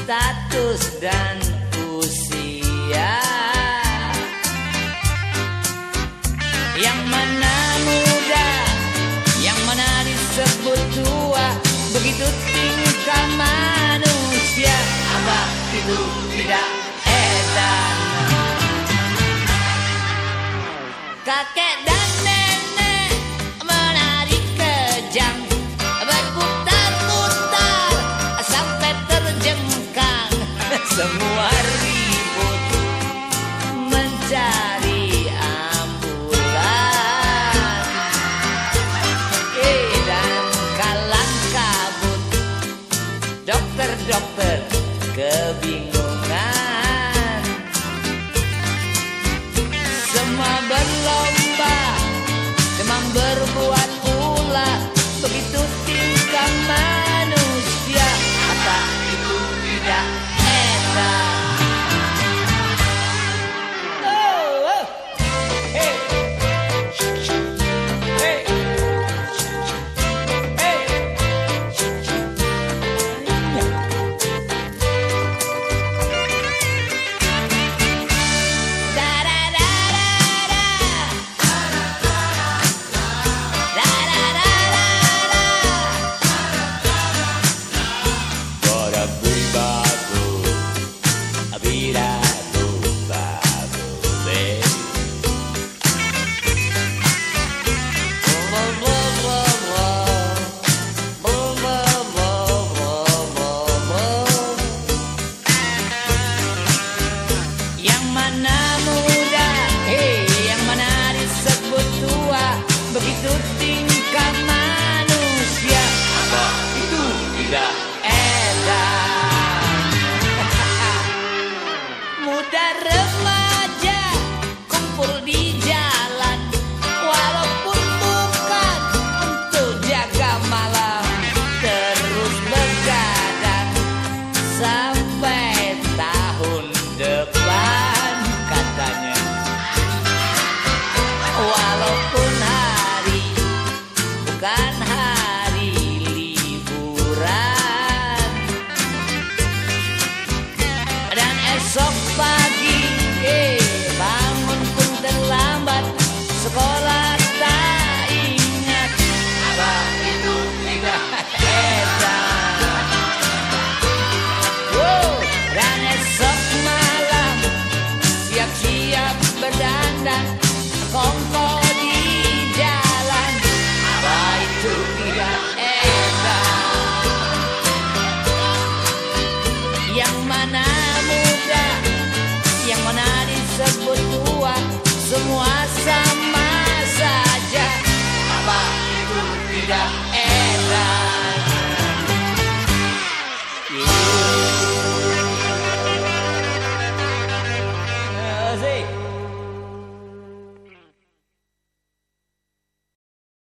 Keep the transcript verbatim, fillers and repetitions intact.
status dan usia. Yang mana muda, yang mana disebut tua, begitu tingkah manusia. Apa itu tidak edan? Kakek dan nenek menari kejang, berputar-putar sampai terjengkang. Semua ribut mencari ambulan, eh, dan kalang kabut dokter-dokter kebingungan. Semua berlomba, demam berbuat ulah, begitu tingkah manusia. Apa itu tidak enak? Oh, oh. Hey. Hey. Hey. Yang mana muda, hei, yang mana disebut tua, begitu tingkah manusia. Apa itu tidak edan? Muda remaja kumpul di jalan, walaupun bukan untuk jaga malam, terus begadang sampai tahun depan katanya. Walaupun hari bukan hari liburan, dan esok pagi eh, bangun pun terlambat, sekolah tak ingat. Apa itu tidak edan? Wow, dan esok malam siap-siap berdandan, kongko di jalan. Apa itu tidak edan? Yang mana muda, yang mana disebut tua, semua sama saja. Apa itu tidak edan? Yeah. Asik.